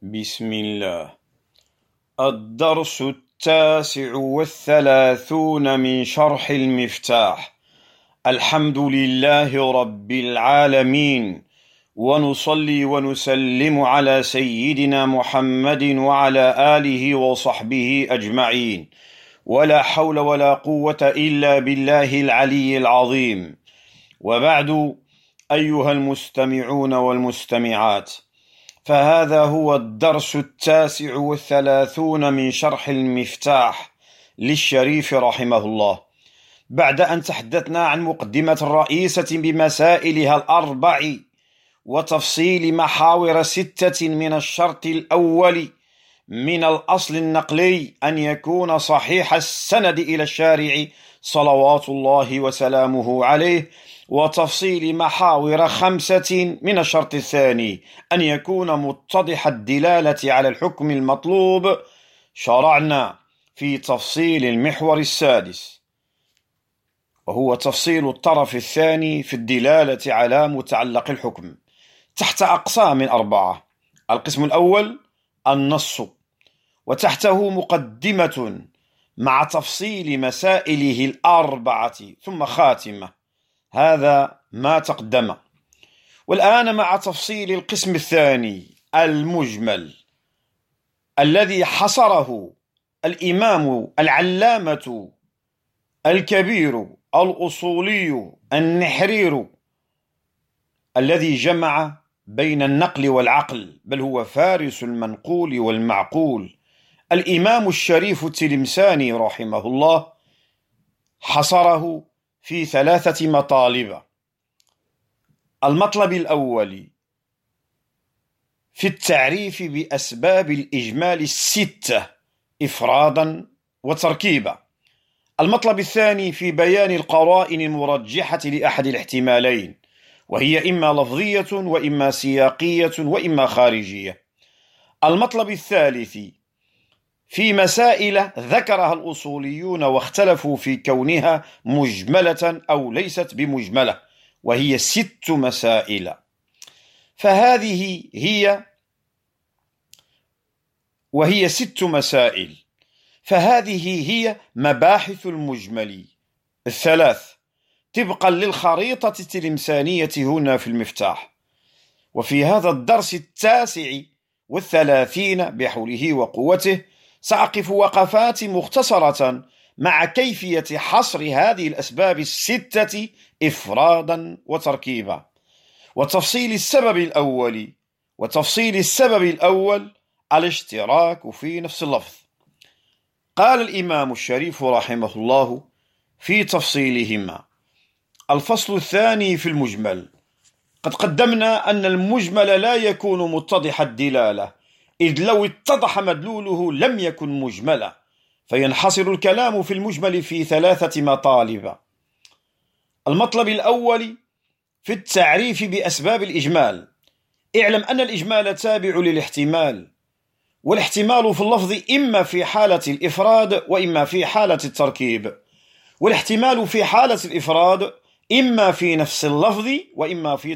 بسم الله. الدرس 39 من شرح المفتاح. الحمد لله رب العالمين، ونصلي ونسلم على سيدنا محمد وعلى آله وصحبه أجمعين، ولا حول ولا قوة إلا بالله العلي العظيم. وبعد، أيها المستمعون والمستمعات، فهذا هو الدرس 39 من شرح المفتاح للشريف رحمه الله، بعد أن تحدثنا عن مقدمة رئيسة بمسائلها الأربع وتفصيل محاور 6 من الشرط الأول من الأصل النقلي أن يكون صحيح السند إلى الشارع صلوات الله وسلامه عليه، وتفصيل محاور 5 من الشرط الثاني أن يكون متضح الدلالة على الحكم المطلوب. شرعنا في تفصيل المحور السادس، وهو تفصيل الطرف الثاني في الدلالة على متعلق الحكم تحت أقسام 4. القسم الأول النص، وتحته مقدمة مع تفصيل مسائله الأربعة ثم خاتمة، هذا ما تقدم. والآن مع تفصيل القسم الثاني المجمل الذي حصره الإمام العلامة الكبير الأصولي النحرير الذي جمع بين النقل والعقل، بل هو فارس المنقول والمعقول، الإمام الشريف التلمساني رحمه الله، حصره في 3 مطالب. المطلب الأول في التعريف بأسباب الإجمال 6 إفرادا وتركيبا. المطلب الثاني في بيان القرائن المرجحة لأحد الاحتمالين، وهي إما لفظية وإما سياقية وإما خارجية. المطلب الثالث في مسائل ذكرها الأصوليون واختلفوا في كونها مجملة أو ليست بمجملة، وهي 6 مسائل. وهي 6 مسائل، فهذه هي مباحث المجمل 3 طبقا للخريطة التلمسانية هنا في المفتاح. وفي هذا الدرس 39 بحوله وقوته سأقف وقفات مختصرة مع كيفية حصر هذه الأسباب 6 إفرادا وتركيبا، وتفصيل السبب الأول الاشتراك في نفس اللفظ. قال الإمام الشريف رحمه الله في تفصيلهما: الفصل الثاني في المجمل. قد قدمنا أن المجمل لا يكون متضح الدلالة، إذ لو اتضح مدلوله لم يكن مجملا، فينحصر الكلام في المجمل في 3 مطالب. المطلب الأول في التعريف بأسباب الإجمال. اعلم أن الإجمال تابع للاحتمال، والاحتمال في اللفظ إما في حالة الإفراد وإما في حالة التركيب. والاحتمال في حالة الإفراد إما في نفس اللفظ وإما في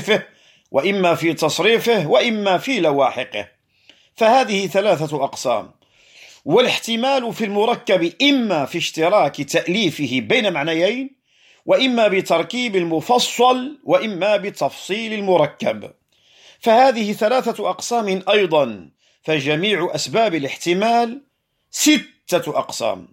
تصريفه وإما في لواحقه، فهذه 3 أقسام. والاحتمال في المركب إما في اشتراك تأليفه بين معنيين، وإما بتركيب المفصل، وإما بتفصيل المركب، فهذه 3 أقسام أيضا. فجميع أسباب الاحتمال 6 أقسام.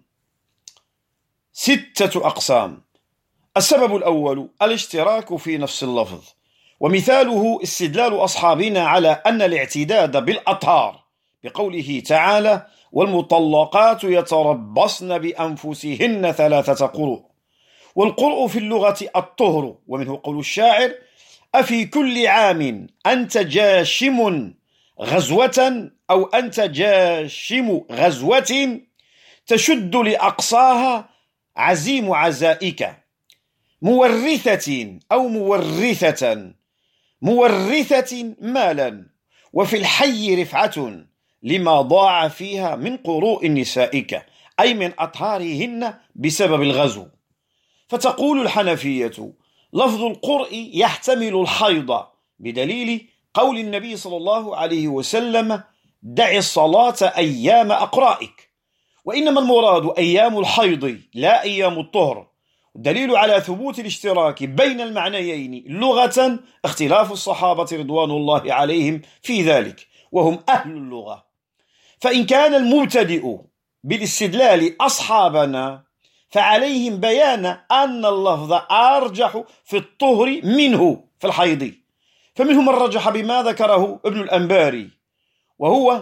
6 أقسام. السبب الأول الاشتراك في نفس اللفظ، ومثاله استدلال أصحابنا على أن الاعتداد بالأطهار بقوله تعالى: والمطلقات يتربصن بأنفسهن 3 قروء. والقرء في اللغة الطهر، ومنه قول الشاعر: أفي كل عام أنت جاشم غزوة، أو أنت جاشم غزوة تشد لأقصاها عزيم عزائك، مورثة أو مورثة مالا، وفي الحي رفعة لما ضاع فيها من قروء نسائك، أي من أطهارهن بسبب الغزو. فتقول الحنفية: لفظ القرء يحتمل الحيض، بدليل قول النبي صلى الله عليه وسلم: دع الصلاة أيام أقرائك، وإنما المراد أيام الحيض لا أيام الطهر. الدليل على ثبوت الاشتراك بين المعنيين لغة اختلاف الصحابة رضوان الله عليهم في ذلك، وهم أهل اللغة. فإن كان المبتدئ بالاستدلال أصحابنا فعليهم بيان أن اللفظ أرجح في الطهر منه في الحيض، فمنهم من رجح بما ذكره ابن الأنباري، وهو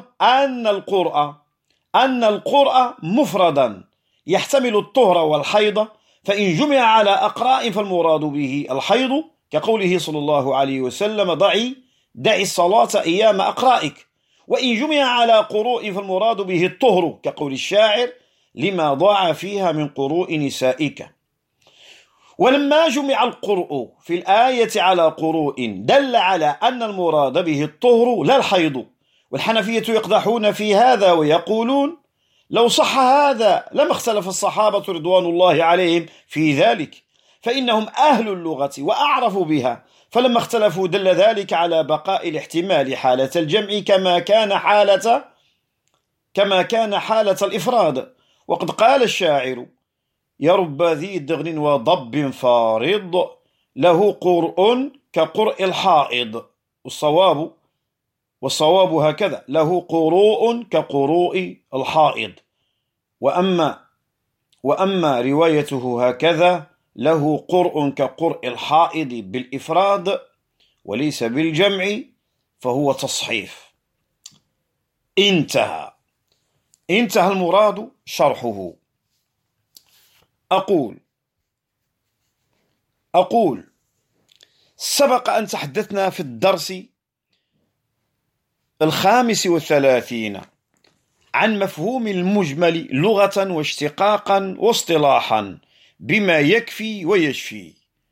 أن القرء مفردا يحتمل الطهر والحيض، فإن جمع على أقراء فالمراد به الحيض، كقوله صلى الله عليه وسلم دع الصلاة أيام أقرائك، وإن جمع على قروء فالمراد به الطهر، كقول الشاعر لما ضاع فيها من قروء نسائك. ولما جمع القرء في الآية على قروء دل على أن المراد به الطهر لا الحيض. والحنفية يقدحون في هذا ويقولون لو صح هذا لما اختلف الصحابة رضوان الله عليهم في ذلك، فإنهم أهل اللغة وأعرفوا بها، فلما اختلفوا دل ذلك على بقاء الاحتمال حالة الجمع كما كان حالة الإفراد. وقد قال الشاعر يا رب ذي دغن وضب فارض له قرء كقرء الحائض، والصواب هكذا له قروء كقروء الحائض، وأما روايته هكذا له قرء كقرء الحائض بالإفراد وليس بالجمع فهو تصحيف. انتهى المراد شرحه. أقول سبق أن تحدثنا في الدرس 35 عن مفهوم المجمل لغة واشتقاقا واصطلاحا بما يكفي ويشفي،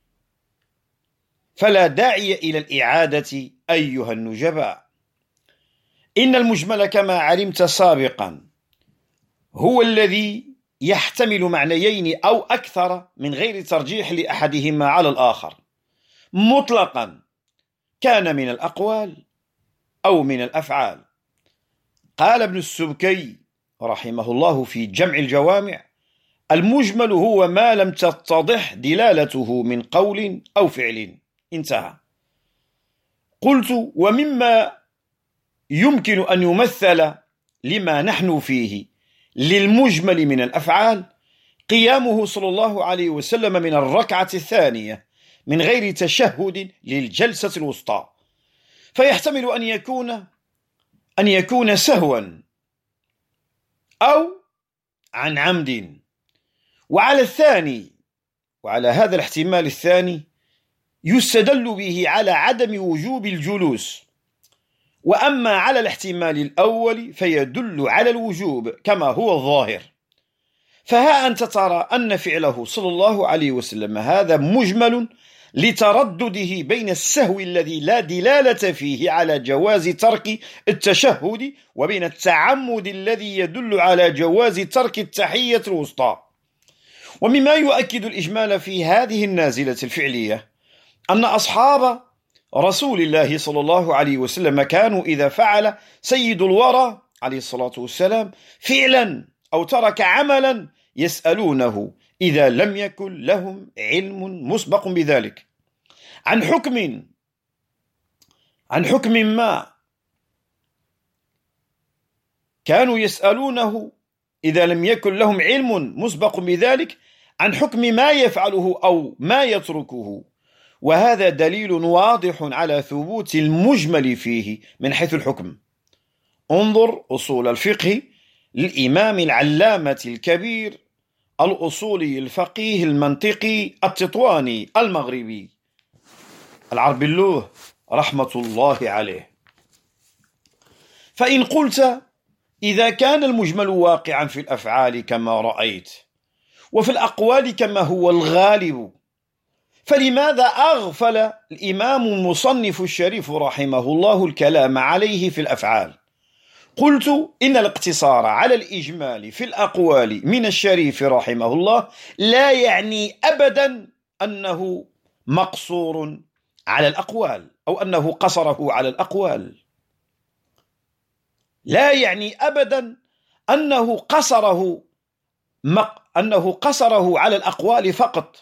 فلا داعي إلى الإعادة أيها النجباء. إن المجمل كما علمت سابقا هو الذي يحتمل معنيين أو أكثر من غير ترجيح لأحدهما على الآخر، مطلقا كان من الأقوال أو من الأفعال. قال ابن السبكي رحمه الله في جمع الجوامع: المجمل هو ما لم تتضح دلالته من قول أو فعل. انتهى. قلت: ومما يمكن أن يمثل لما نحن فيه للمجمل من الأفعال قيامه صلى الله عليه وسلم من الركعة الثانية من غير تشهد للجلسة الوسطى، فيحتمل أن يكون سهوا أو عن عمد. وعلى هذا الاحتمال الثاني يستدل به على عدم وجوب الجلوس، وأما على الاحتمال الأول فيدل على الوجوب كما هو الظاهر. فها أنت ترى أن فعله صلى الله عليه وسلم هذا مجمل لتردده بين السهو الذي لا دلالة فيه على جواز ترك التشهد وبين التعمد الذي يدل على جواز ترك التحية الوسطى. ومما يؤكد الإجمال في هذه النازلة الفعلية أن أصحاب رسول الله صلى الله عليه وسلم كانوا إذا فعل سيد الورى عليه الصلاة والسلام فعلا أو ترك عملا يسألونه إذا لم يكن لهم علم مسبق بذلك عن حكم ما، كانوا يسألونه إذا لم يكن لهم علم مسبق بذلك عن حكم ما يفعله أو ما يتركه، وهذا دليل واضح على ثبوت المجمل فيه من حيث الحكم. انظر أصول الفقه للإمام العلامة الكبير الأصولي الفقيه المنطقي التطواني المغربي العربلوه رحمة الله عليه. فإن قلت إذا كان المجمل واقعا في الأفعال كما رأيت وفي الأقوال كما هو الغالب، فلماذا أغفل الإمام المصنف الشريف رحمه الله الكلام عليه في الأفعال؟ قلت إن الاقتصار على الإجمال في الأقوال من الشريف رحمه الله لا يعني أبدا أنه مقصور على الأقوال أو أنه قصره على الأقوال. لا يعني أبدا أنه قصره على الأقوال فقط،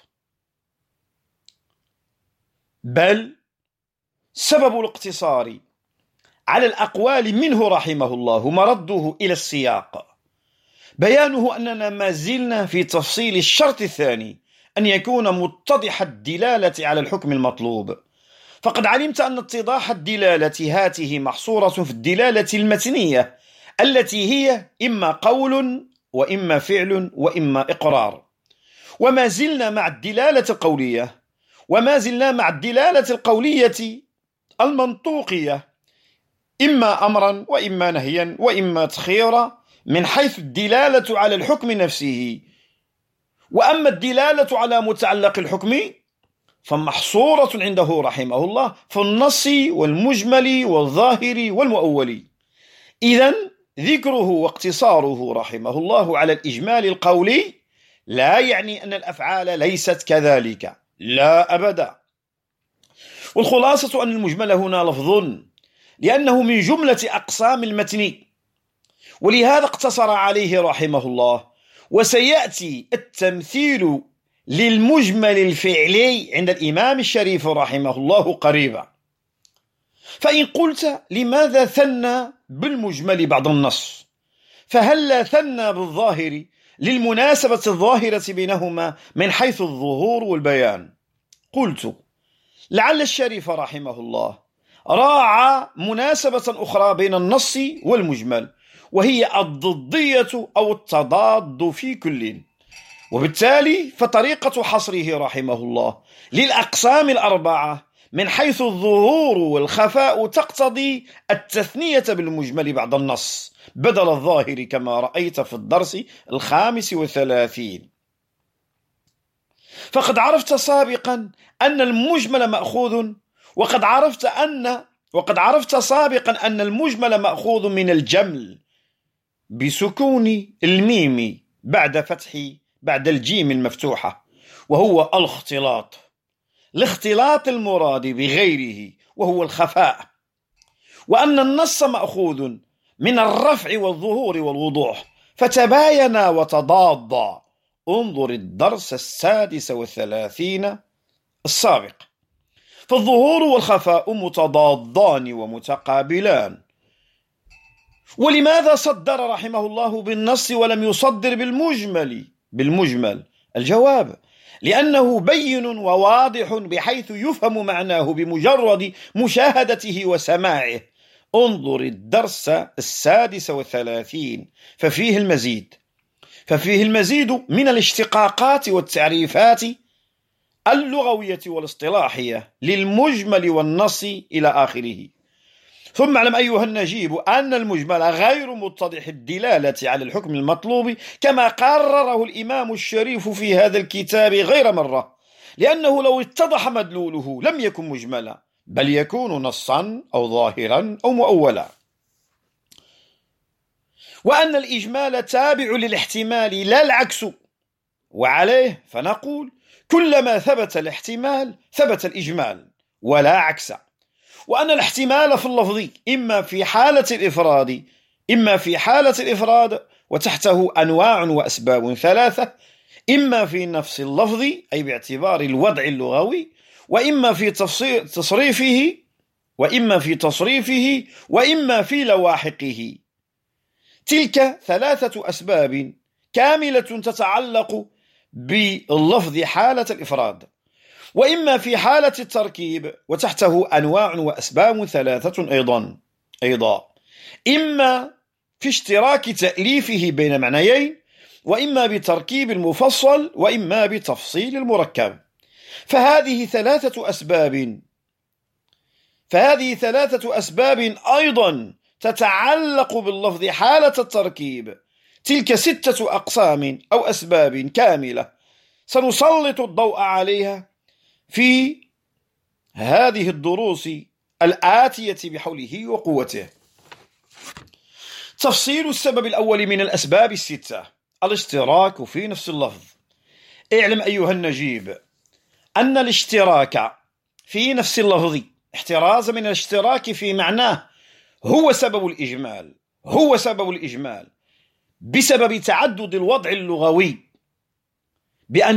بل سبب الاقتصار على الأقوال منه رحمه الله مرده إلى السياق، بيانه أننا ما زلنا في تفصيل الشرط الثاني، أن يكون متضح الدلالة على الحكم المطلوب. فقد علمت أن اتضاح الدلالة هاته محصورة في الدلالة المتنية التي هي إما قول وإما فعل وإما إقرار، وما زلنا مع الدلالة القولية، وما زلنا مع الدلالة القولية المنطوقية، إما أمرا وإما نهيا وإما تخيرا من حيث الدلالة على الحكم نفسه. وأما الدلالة على متعلق الحكم فمحصورة عنده رحمه الله في النص والمجمل والظاهر والمؤول. إذن ذكره واقتصاره رحمه الله على الإجمال القولي لا يعني أن الأفعال ليست كذلك، لا أبدا. والخلاصة أن المجمل هنا لفظ، لأنه من جملة أقسام المتن، ولهذا اقتصر عليه رحمه الله. وسيأتي التمثيل للمجمل الفعلي عند الإمام الشريف رحمه الله قريبا. فإن قلت لماذا ثنى بالمجمل بعد النص، فهل ثنى بالظاهر للمناسبة الظاهرة بينهما من حيث الظهور والبيان؟ قلت لعل الشريف رحمه الله راعى مناسبة أخرى بين النص والمجمل، وهي الضدية أو التضاد في كل، وبالتالي فطريقة حصره رحمه الله للأقسام الأربعة من حيث الظهور والخفاء تقتضي التثنية بالمجمل بعد النص بدل الظاهر كما رأيت في الدرس 35. فقد عرفت سابقا أن المجمل مأخوذ، وقد عرفت سابقا أن المجمل مأخوذ من الجمل بسكون الميم بعد الجيم المفتوحة، وهو الاختلاط المراد بغيره وهو الخفاء، وأن النص مأخوذ من الرفع والظهور والوضوح، فتباينا وتضادا. انظر الدرس 36 السابق. فالظهور والخفاء متضادان ومتقابلان. ولماذا صدر رحمه الله بالنص ولم يصدر بالمجمل؟ الجواب لأنه بين وواضح بحيث يفهم معناه بمجرد مشاهدته وسماعه. انظر الدرس 36 ففيه المزيد من الاشتقاقات والتعريفات اللغوية والاصطلاحية للمجمل والنص إلى آخره. ثم اعلم أيها النجيب أن المجمل غير متضح الدلالة على الحكم المطلوب كما قرره الإمام الشريف في هذا الكتاب غير مرة، لأنه لو اتضح مدلوله لم يكن مجملا، بل يكون نصا أو ظاهرا أو مؤولا. وأن الإجمال تابع للاحتمال لا العكس، وعليه فنقول كلما ثبت الاحتمال ثبت الإجمال ولا عكس. وأن الاحتمال في اللفظ إما في حالة الإفراد وتحته أنواع وأسباب ثلاثة، إما في نفس اللفظ أي باعتبار الوضع اللغوي، وإما في تصريفه وإما في لواحقه. تلك 3 أسباب كاملة تتعلق باللفظ حالة الإفراد، وإما في حالة التركيب وتحته أنواع وأسباب 3 أيضا، إما في اشتراك تأليفه بين معنيين، وإما بتركيب المفصل، وإما بتفصيل المركب. فهذه 3 أسباب أيضا تتعلق باللفظ حالة التركيب. تلك 6 أقسام أو أسباب كاملة سنسلط الضوء عليها في هذه الدروس الآتية بحوله وقوته. تفصيل السبب الأول من الأسباب 6: الاشتراك في نفس اللفظ. اعلم أيها النجيب أن الاشتراك في نفس اللفظ احتراز من الاشتراك في معناه هو سبب الإجمال، هو سبب الإجمال بسبب تعدد الوضع اللغوي، بأن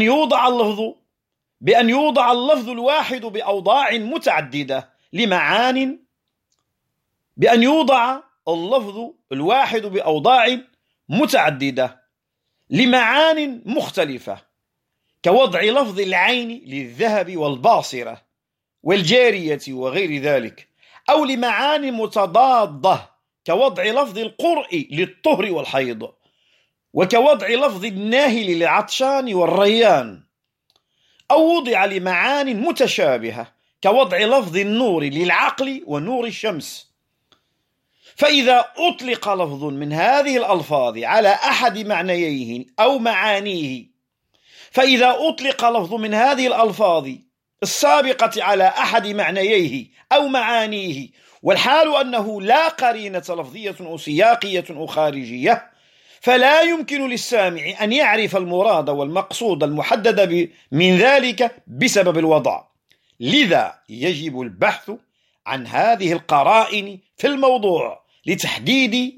يوضع اللفظ الواحد بأوضاع متعددة لمعان، بأن يوضع اللفظ الواحد بأوضاع متعددة لمعان مختلفة، كوضع لفظ العين للذهب والباصرة والجارية وغير ذلك، أو لمعان متضادة كوضع لفظ القرء للطهر والحيض، وكوضع لفظ الناهل للعطشان والريان، أو وضع لمعان متشابهة كوضع لفظ النور للعقل ونور الشمس. فإذا أطلق لفظ من هذه الألفاظ على أحد معنييه أو معانيه، فإذا أطلق لفظ من هذه الألفاظ السابقة على أحد معنييه أو معانيه، والحال أنه لا قرينة لفظية أو سياقية أو خارجية، فلا يمكن للسامع أن يعرف المراد والمقصود المحدد من ذلك بسبب الوضع. لذا يجب البحث عن هذه القرائن في الموضوع لتحديد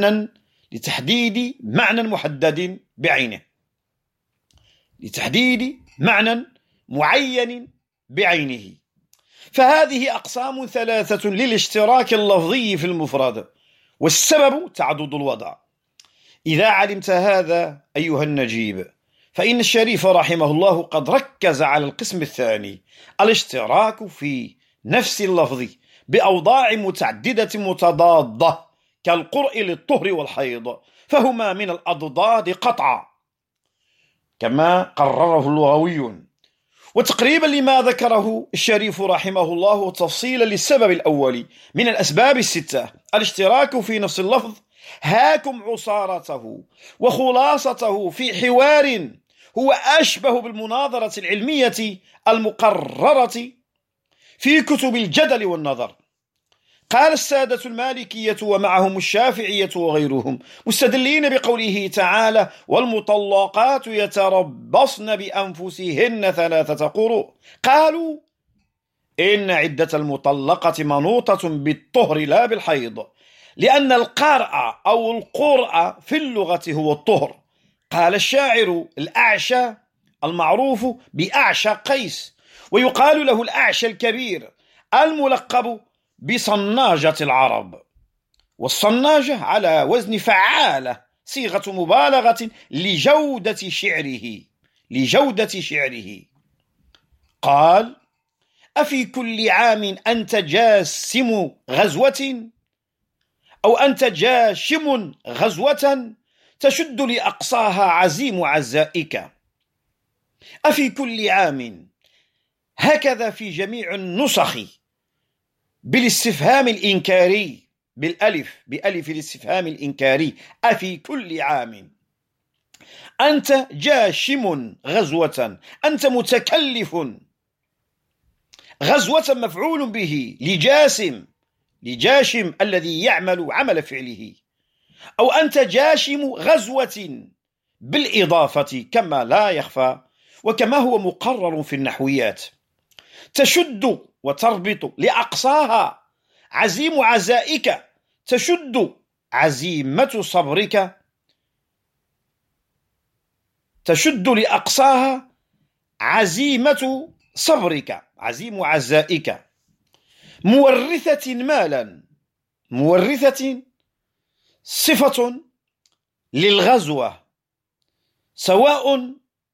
معنى محدد بعينه، لتحديد معنى معين بعينه. فهذه أقسام ثلاثة للاشتراك اللفظي في المفرد، والسبب تعدد الوضع. إذا علمت هذا أيها النجيب، فإن الشريف رحمه الله قد ركز على القسم الثاني، الاشتراك في نفس اللفظ بأوضاع متعددة متضادة كالقرء للطهر والحيض، فهما من الأضداد قطعا كما قرره اللغويون. وتقريبا لما ذكره الشريف رحمه الله تفصيلا للسبب الأول من الأسباب الستة، الاشتراك في نفس اللفظ، هاكم عصارته وخلاصته في حوار هو أشبه بالمناظرة العلمية المقررة في كتب الجدل والنظر. قال السادة المالكية ومعهم الشافعية وغيرهم مستدلين بقوله تعالى: والمطلقات يتربصن بأنفسهن 3 قروء، قالوا إن عدة المطلقة منوطة بالطهر لا بالحيض، لأن القرء أو القرء في اللغة هو الطهر. قال الشاعر الأعشى المعروف بأعشى قيس، ويقال له الأعشى الكبير الملقب بصناجة العرب، والصناجة على وزن فعالة، صيغة مبالغة لجودة شعره. قال: أفي كل عام أنت جاسم غزوة، أو أنت جاشم غزوة تشد لأقصاها عزيم عزائك. أفي كل عام، هكذا في جميع النسخ بالاستفهام الإنكاري، بألف الاستفهام الإنكاري، أفي كل عام أنت جاشم غزوة، أنت متكلف. غزوة مفعول به لجاشم الذي يعمل عمل فعله، أو أنت جاشم غزوة بالإضافة كما لا يخفى وكما هو مقرر في النحويات. تشد وتربط لأقصاها عزيم عزائك، تشد عزيمة صبرك، تشد لأقصاها عزيمة صبرك، عزيم عزائك. مورثة مالا، مورثة صفة للغزوة سواء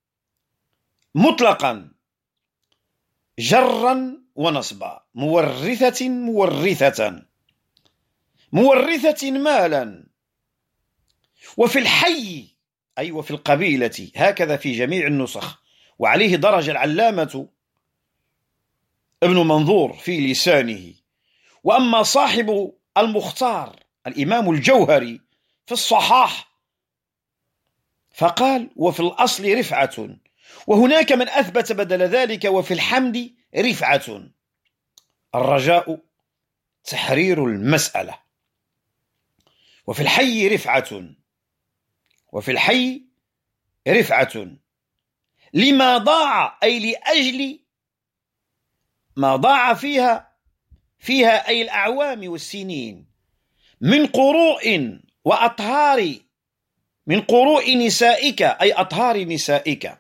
مطلقا جرا ونصبا، مورثة مالا. وفي الحي أي وفي القبيلة، هكذا في جميع النسخ، وعليه درج العلامة ابن منظور في لسانه. وأما صاحب المختار الإمام الجوهري في الصحاح فقال: وفي الأصل رفعة، وهناك من أثبت بدل ذلك وفي الحمد رفعة. الرجاء تحرير المسألة. وفي الحي رفعة، وفي الحي رفعة لما ضاع، أي لأجل ما ضاع فيها أي الأعوام والسنين، من قروء وأطهار، من قروء نسائك أي أطهار نسائك.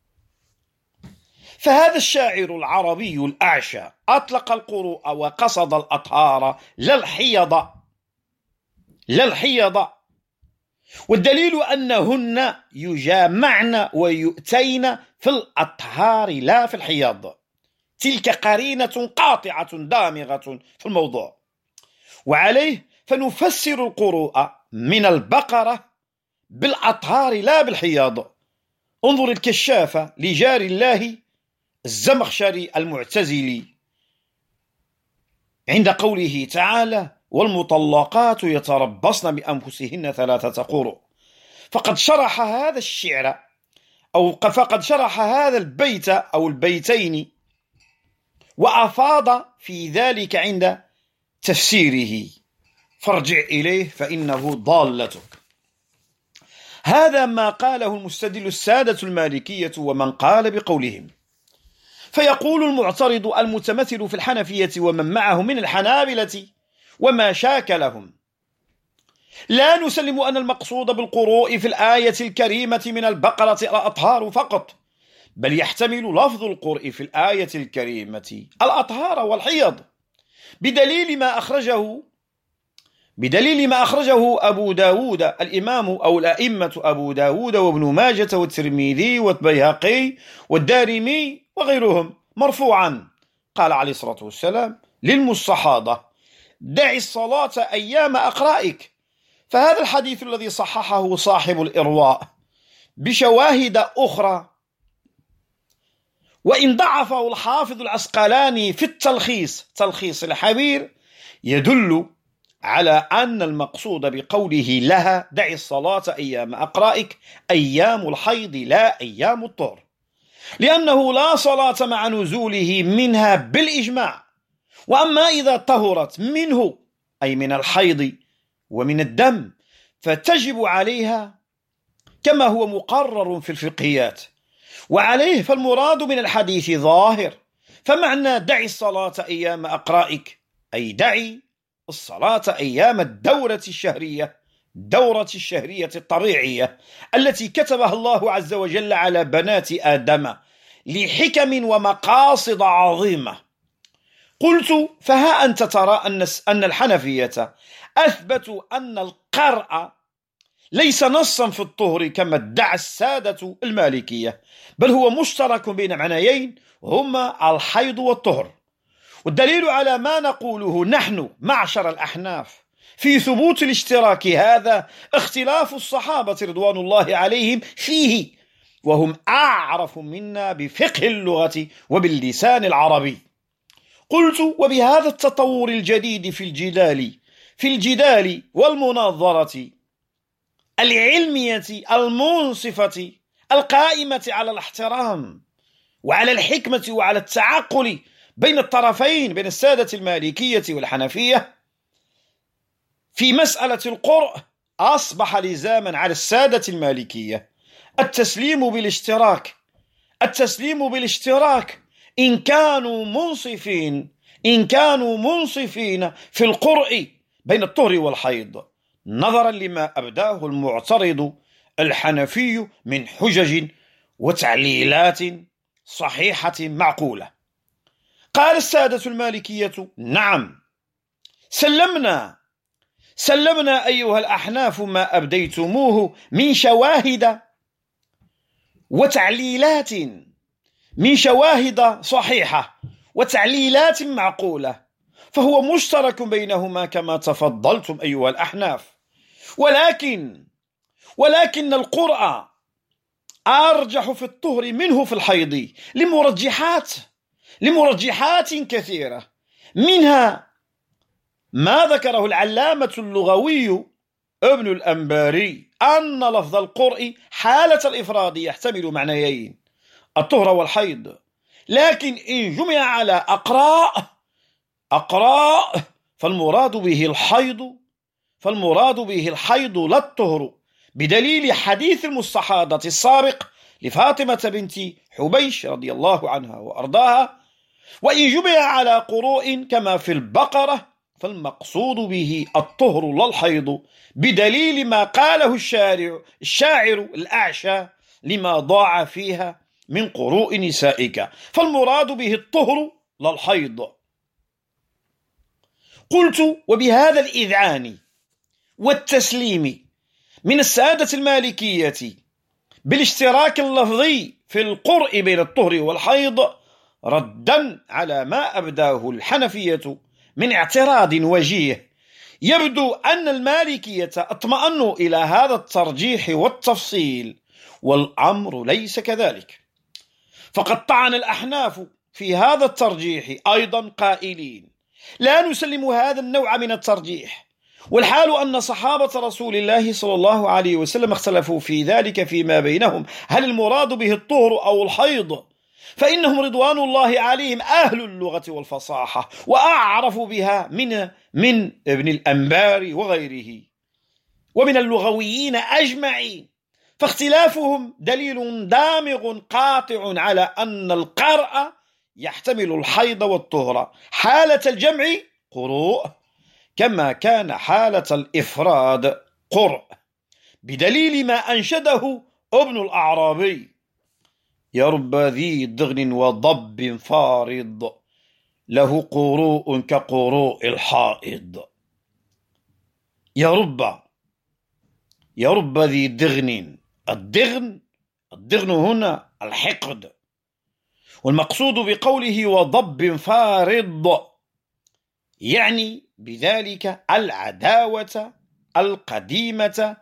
فهذا الشاعر العربي الأعشى أطلق القروء وقصد الأطهار لا الحيض، لا الحيض، والدليل أنهن يجامعن ويؤتين في الأطهار لا في الحيض. تلك قرينة قاطعة دامغة في الموضوع. وعليه فنفسر القروء من البقرة بالأطهار لا بالحياض. انظر الكشافة لجار الله الزمخشري المعتزلي عند قوله تعالى: والمطلقات يتربصن بأنفسهن 3 قروء. فقد شرح هذا الشعر فقد شرح هذا البيت أو البيتين وأفاض في ذلك عند تفسيره، فارجع إليه فإنه ضالتك. هذا ما قاله المستدل السادة المالكية ومن قال بقولهم. فيقول المعترض المتمثل في الحنفية ومن معه من الحنابلة وما شاكلهم: لا نسلم أن المقصود بالقروء في الآية الكريمة من البقرة الأطهار فقط، بل يحتمل لفظ القرء في الآية الكريمة الأطهار والحيض، بدليل ما أخرجه أبو داود الإمام أو الأئمة أبو داود وابن ماجة والترمذي والبيهقي والدارمي وغيرهم مرفوعا، قال عليه الصلاة والسلام للمستحاضة: دع الصلاة أيام أقرائك. فهذا الحديث الذي صححه صاحب الإرواء بشواهد أخرى، وإن ضعفه الحافظ العسقلاني في تلخيص الحبير، يدل على أن المقصود بقوله لها دع الصلاة أيام أقرائك أيام الحيض لا أيام الطهر، لأنه لا صلاة مع نزوله منها بالإجماع. وأما إذا طهرت منه أي من الحيض ومن الدم فتجب عليها كما هو مقرر في الفقهيات. وعليه فالمراد من الحديث ظاهر، فمعنى دع الصلاة أيام أقرائك أي دعي الصلاة أيام الدورة الشهرية الطبيعية التي كتبها الله عز وجل على بنات آدم لحكم ومقاصد عظيمة. قلت: فها أنت ترى أن الحنفية أثبتوا أن القرء ليس نصا في الطهر كما ادعى السادة المالكية، بل هو مشترك بين معنيين هما الحيض والطهر. والدليل على ما نقوله نحن معشر الأحناف في ثبوت الاشتراك هذا اختلاف الصحابة رضوان الله عليهم فيه، وهم أعرف منا بفقه اللغة وباللسان العربي. قلت: وبهذا التطور الجديد في الجدال والمناظرة العلمية المنصفة القائمة على الاحترام وعلى الحكمة وعلى التعقل بين الطرفين، بين السادة المالكية والحنفية، في مسألة القرء أصبح لزاما على السادة المالكية التسليم بالاشتراك إن كانوا منصفين في القرء بين الطهر والحيض، نظرا لما أبداه المعترض الحنفي من حجج وتعليلات صحيحة معقولة. قال السادة المالكية: نعم، سلمنا أيها الأحناف ما أبديتموه من شواهد وتعليلات، من شواهد صحيحة وتعليلات معقولة، فهو مشترك بينهما كما تفضلتم أيها الأحناف. ولكن القرء أرجح في الطهر منه في الحيض لمرجحات كثيرة، منها ما ذكره العلامة اللغوي ابن الأنباري أن لفظ القرء حالة الإفراد يحتمل معنيين الطهر والحيض، لكن إن جمع على أقراء فالمراد به الحيض لا الطهر، بدليل حديث المستحاضة السابق لفاطمة بنت حبيش رضي الله عنها وأرضاها. وإن جمع على قروء كما في البقرة فالمقصود به الطهر لا الحيض، بدليل ما قاله الشاعر الأعشى لما ضاع فيها من قروء نسائك، فالمراد به الطهر لا الحيض. قلت: وبهذا الإذعان والتسليم من السادة المالكية بالاشتراك اللفظي في القرء بين الطهر والحيض، ردا على ما أبداه الحنفية من اعتراض وجيه، يبدو أن المالكية اطمأنوا إلى هذا الترجيح والتفصيل، والأمر ليس كذلك، فقد طعن الأحناف في هذا الترجيح أيضا قائلين: لا نسلم هذا النوع من الترجيح، والحال أن صحابة رسول الله صلى الله عليه وسلم اختلفوا في ذلك فيما بينهم، هل المراد به الطهر أو الحيض؟ فإنهم رضوان الله عليهم أهل اللغة والفصاحة، وأعرفوا بها من ابن الأنبار وغيره ومن اللغويين أجمعين، فاختلافهم دليل دامغ قاطع على أن القرء يحتمل الحيض والطهر حالة الجمع قروء، كما كان حالة الإفراد قرء، بدليل ما أنشده ابن الأعرابي: يا رب ذي ضغن وضب فارض، له قروء كقروء الحائض. يا رب ذي ضغن، الضغن هنا الحقد، والمقصود بقوله وضب فارض يعني بذلك العداوة القديمة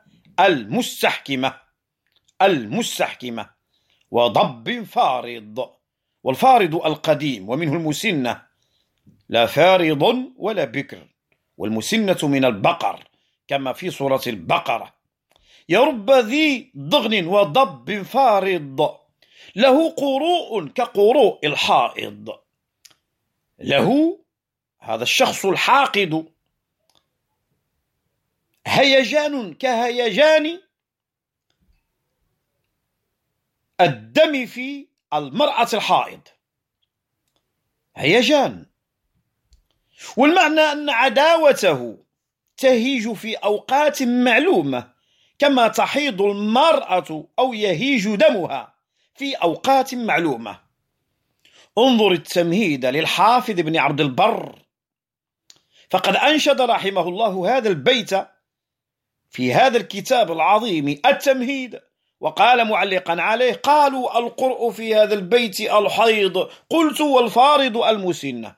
المستحكمة، وضب فارض، والفارض القديم، ومنه المسنة، لا فارض ولا بكر، والمسنة من البقر كما في سورة البقرة. يا رب ذي ضغن وضب فارض، له قروء كقروء الحائض. له هذا الشخص الحاقد هيجان كهيجان الدم في المرأة الحائض، هيجان، والمعنى أن عداوته تهيج في أوقات معلومة كما تحيض المرأة أو يهيج دمها في أوقات معلومة. انظر التمهيد للحافظ ابن عبد البر، فقد أنشد رحمه الله هذا البيت في هذا الكتاب العظيم التمهيد، وقال معلقا عليه: قالوا القرء في هذا البيت الحيض، قلت والفارض المسنة،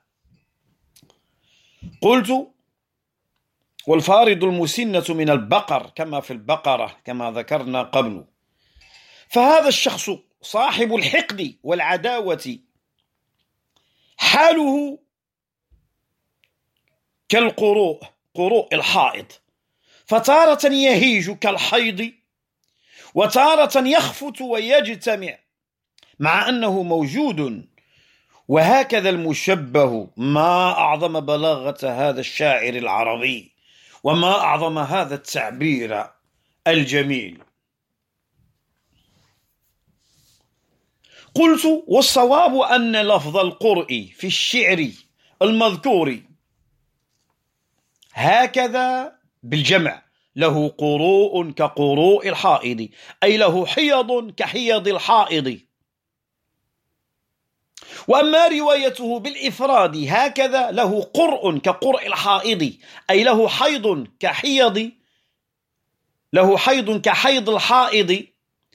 قلت والفارض المسنة من البقر كما في البقرة كما ذكرنا قبل. فهذا الشخص صاحب الحقد والعداوة حاله قروء الحائض، فتارة يهيج كالحيض، وتارة يخفت ويجتمع مع أنه موجود. وهكذا المشبه، ما أعظم بلاغة هذا الشاعر العربي، وما أعظم هذا التعبير الجميل. قلت: والصواب أن لفظ القرء في الشعر المذكور هكذا بالجمع، له قروء كقروء الحائض، أي له حيض كحيض الحائض. وأما روايته بالإفراد هكذا، له قرء كقرء الحائض، أي له حيض كحيض الحائض،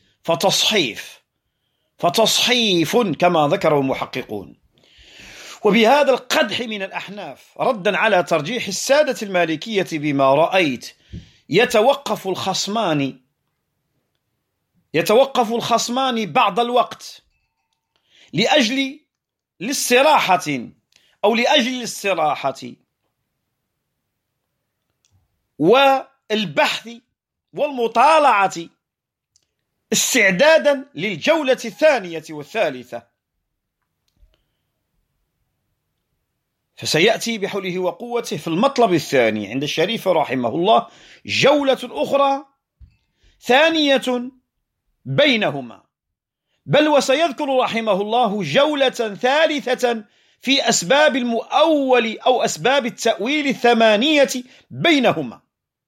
فتصحيف كما ذكره المحققون. وبهذا القدح من الأحناف ردا على ترجيح السادة المالكية بما رأيت يتوقف الخصمان بعض الوقت لأجل الاستراحة والبحث والمطالعة استعدادا للجولة الثانية والثالثة. فسيأتي بحوله وقوته في المطلب الثاني عند الشريف رحمه الله جولة أخرى ثانية بينهما، بل وسيذكر رحمه الله جولة ثالثة في أسباب المؤول أو أسباب التأويل الثمانية بينهما.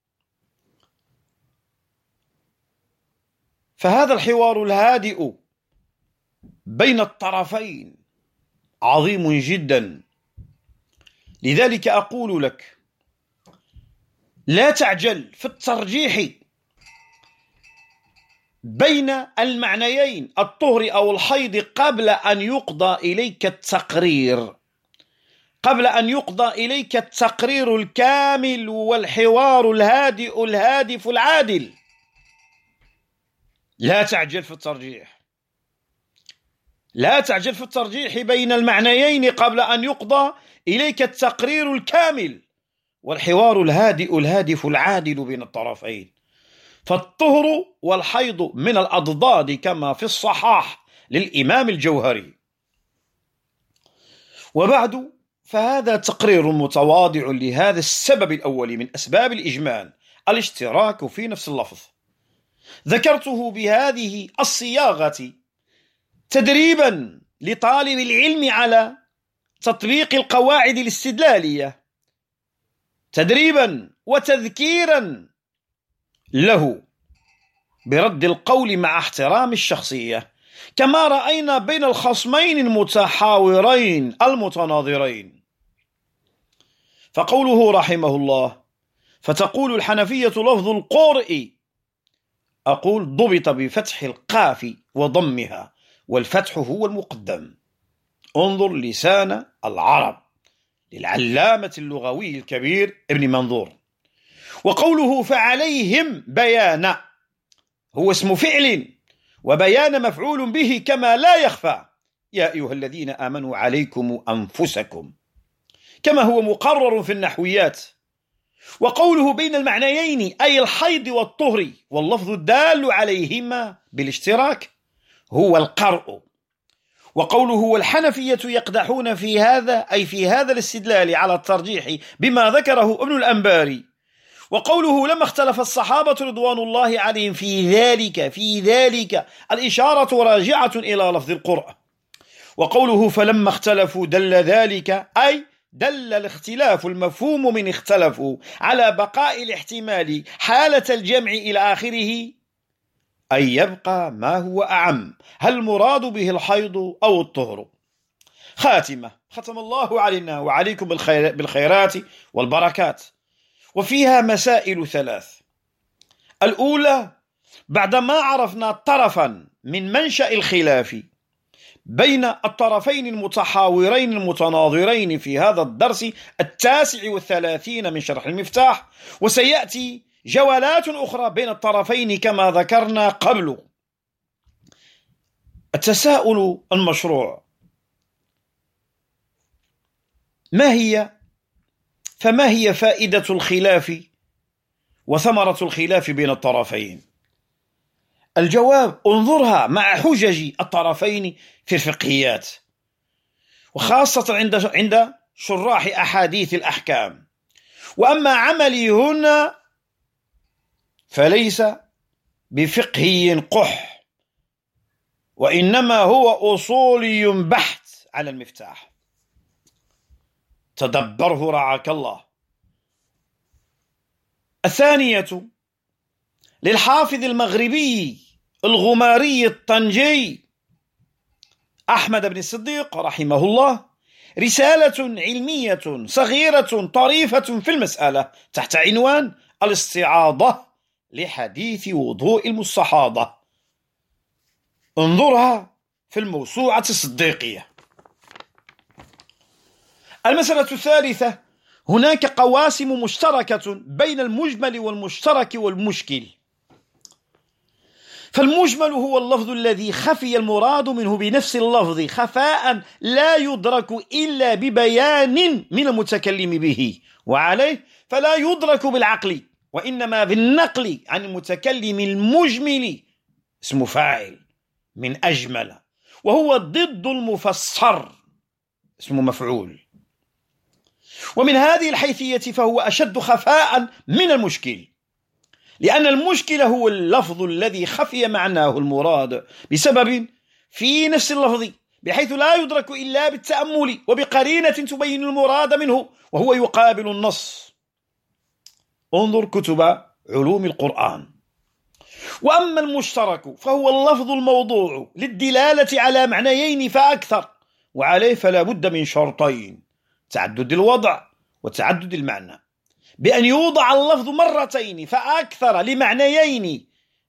فهذا الحوار الهادئ بين الطرفين عظيم جدا. لذلك أقول لك لا تعجل في الترجيح بين المعنيين الطهر أو الحيض قبل أن يقضى إليك التقرير، قبل أن يقضى إليك التقرير الكامل والحوار الهادئ الهادف العادل. لا تعجل في الترجيح، لا تعجل في الترجيح بين المعنيين قبل أن يقضى إليك التقرير الكامل والحوار الهادئ الهادف العادل بين الطرفين. فالطهر والحيض من الأضداد كما في الصحاح للإمام الجوهري. وبعد فهذا تقرير متواضع لهذا السبب الأول من أسباب الإجمال، الاشتراك في نفس اللفظ. ذكرته بهذه الصياغة تدريبا لطالب العلم على تطبيق القواعد الاستدلالية، تدريبا وتذكيرا له برد القول مع احترام الشخصية، كما رأينا بين الخصمين المتحاورين المتناظرين. فقوله رحمه الله: فتقول الحنفية لفظ القرء، أقول ضبط بفتح القاف وضمها، والفتح هو المقدم. انظر لسان العرب للعلامة اللغوي الكبير ابن منظور. وقوله فعليهم بيان هو اسم فعل، وبيان مفعول به كما لا يخفى. يا أيها الذين آمنوا عليكم أنفسكم، كما هو مقرر في النحويات. وقوله بين المعنيين أي الحيض والطهر، واللفظ الدال عليهما بالاشتراك هو القرء. وقوله والحنفية يقدحون في هذا أي في هذا الاستدلال على الترجيح بما ذكره ابن الأنباري. وقوله لما اختلف الصحابة رضوان الله عليهم في ذلك الإشارة راجعة إلى لفظ القرء. وقوله فلما اختلفوا دل ذلك أي دل الاختلاف المفهوم من اختلفوا على بقاء الاحتمال حالة الجمع إلى آخره، أي يبقى ما هو أعم، هل المراد به الحيض أو الطهر. خاتمة، ختم الله علينا وعليكم بالخيرات والبركات. وفيها مسائل ثلاث. الأولى: بعدما عرفنا طرفا من منشأ الخلاف بين الطرفين المتحاورين المتناظرين في هذا الدرس 39 من شرح المفتاح، وسيأتي جولات أخرى بين الطرفين كما ذكرنا قبل. التساؤل المشروع: فما هي فائدة الخلاف وثمرة الخلاف بين الطرفين؟ الجواب: انظرها مع حجج الطرفين في الفقهيات، وخاصة عند شراح أحاديث الأحكام. وأما عملي هنا فليس بفقهي قح، وإنما هو أصولي بحت على المفتاح. تدبره رعاك الله. الثانية: للحافظ المغربي الغماري الطنجي أحمد بن الصديق رحمه الله رسالة علمية صغيرة طريفة في المسألة تحت عنوان الاستعاضة لحديث وضوء المستحاضة. انظرها في الموسوعة الصديقية. المسألة الثالثة: هناك قواسم مشتركة بين المجمل والمشترك والمشكل. فالمجمل هو اللفظ الذي خفي المراد منه بنفس اللفظ خفاء لا يدرك إلا ببيان من المتكلم به، وعليه فلا يدرك بالعقل وإنما بالنقل عن المتكلم المجمل، اسم فاعل من أجمل، وهو ضد المفسر، اسم مفعول. ومن هذه الحيثية فهو أشد خفاء من المشكل، لأن المشكل هو اللفظ الذي خفي معناه المراد بسبب في نفس اللفظ بحيث لا يدرك إلا بالتأمل وبقرينة تبين المراد منه وهو يقابل النص. انظر كتب علوم القرآن. وأما المشترك فهو اللفظ الموضوع للدلالة على معنيين فأكثر، وعليه فلا بد من شرطين: تعدد الوضع وتعدد المعنى، بأن يوضع اللفظ مرتين فأكثر لمعنيين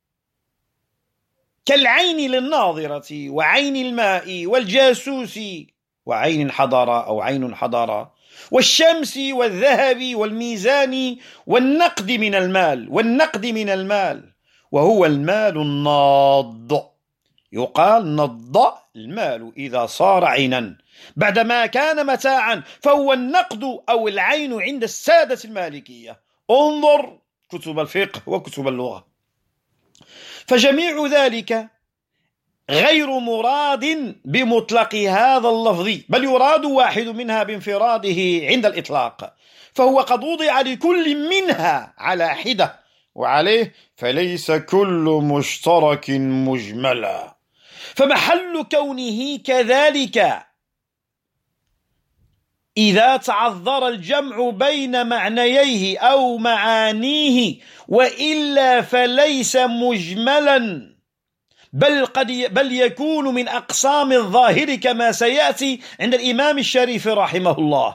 كالعين للناظرة وعين الماء والجاسوس وعين حضارة أو عين حضارة، والشمس والذهب والميزان والنقد من المال وهو المال الناض. يقال نض المال إذا صار عينا بعدما كان متاعا، فهو النقد أو العين عند السادة المالكية. انظر كتب الفقه وكتب اللغة. فجميع ذلك غير مراد بمطلق هذا اللفظ، بل يراد واحد منها بانفراده عند الإطلاق، فهو قد وضع لكل منها على حدة، وعليه فليس كل مشترك مجملا. فمحل كونه كذلك إذا تعذر الجمع بين معنييه أو معانيه، وإلا فليس مجملا، بل يكون من أقسام الظاهر كما سيأتي عند الإمام الشريف رحمه الله.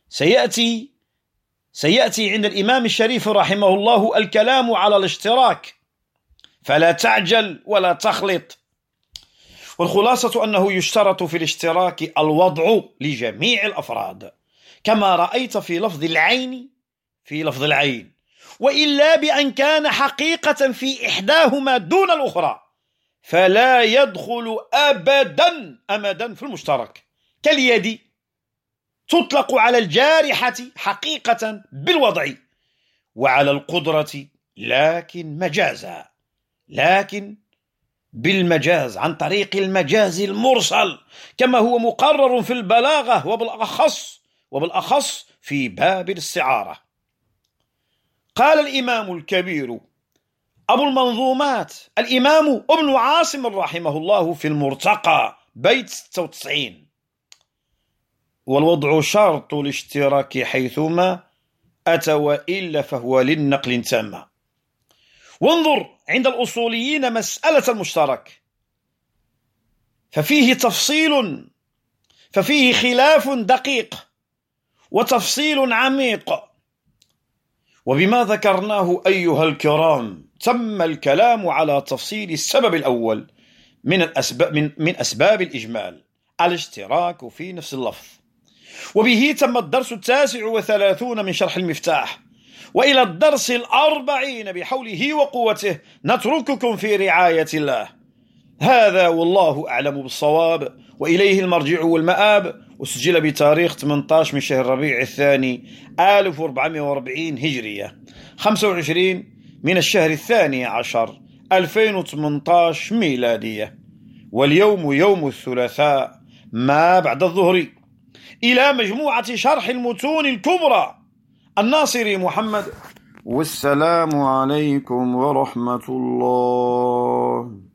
سيأتي عند الإمام الشريف رحمه الله الكلام على الاشتراك، فلا تعجل ولا تخلط. والخلاصة أنه يشترط في الاشتراك الوضع لجميع الأفراد كما رأيت في لفظ العين، وإلا بأن كان حقيقة في إحداهما دون الأخرى فلا يدخل أمدا في المشترك. كاليد تطلق على الجارحة حقيقة بالوضع، وعلى القدرة لكن بالمجاز عن طريق المجاز المرسل، كما هو مقرر في البلاغة وبالأخص في باب الاستعارة. قال الإمام الكبير أبو المنظومات الإمام ابن عاصم رحمه الله في المرتقى بيت 96: والوضع شرط الاشتراك حيثما أتى، وإلا فهو للنقل تام. وانظر عند الأصوليين مسألة المشترك ففيه خلاف دقيق وتفصيل عميق، وبما ذكرناه أيها الكرام تم الكلام على تفصيل السبب الأول من أسباب الإجمال، الاشتراك في نفس اللفظ، وبه تم الدرس 39 من شرح المفتاح. وإلى الدرس 40 بحوله وقوته نترككم في رعاية الله. هذا والله أعلم بالصواب، وإليه المرجع والمآب. وسجل بتاريخ 18 من شهر ربيع الثاني 1440 هجرية، 25 من الشهر الثاني عشر 2018 ميلادية، واليوم يوم الثلاثاء ما بعد الظهر، إلى مجموعة شرح المتون الكبرى الناصري محمد. والسلام عليكم ورحمة الله.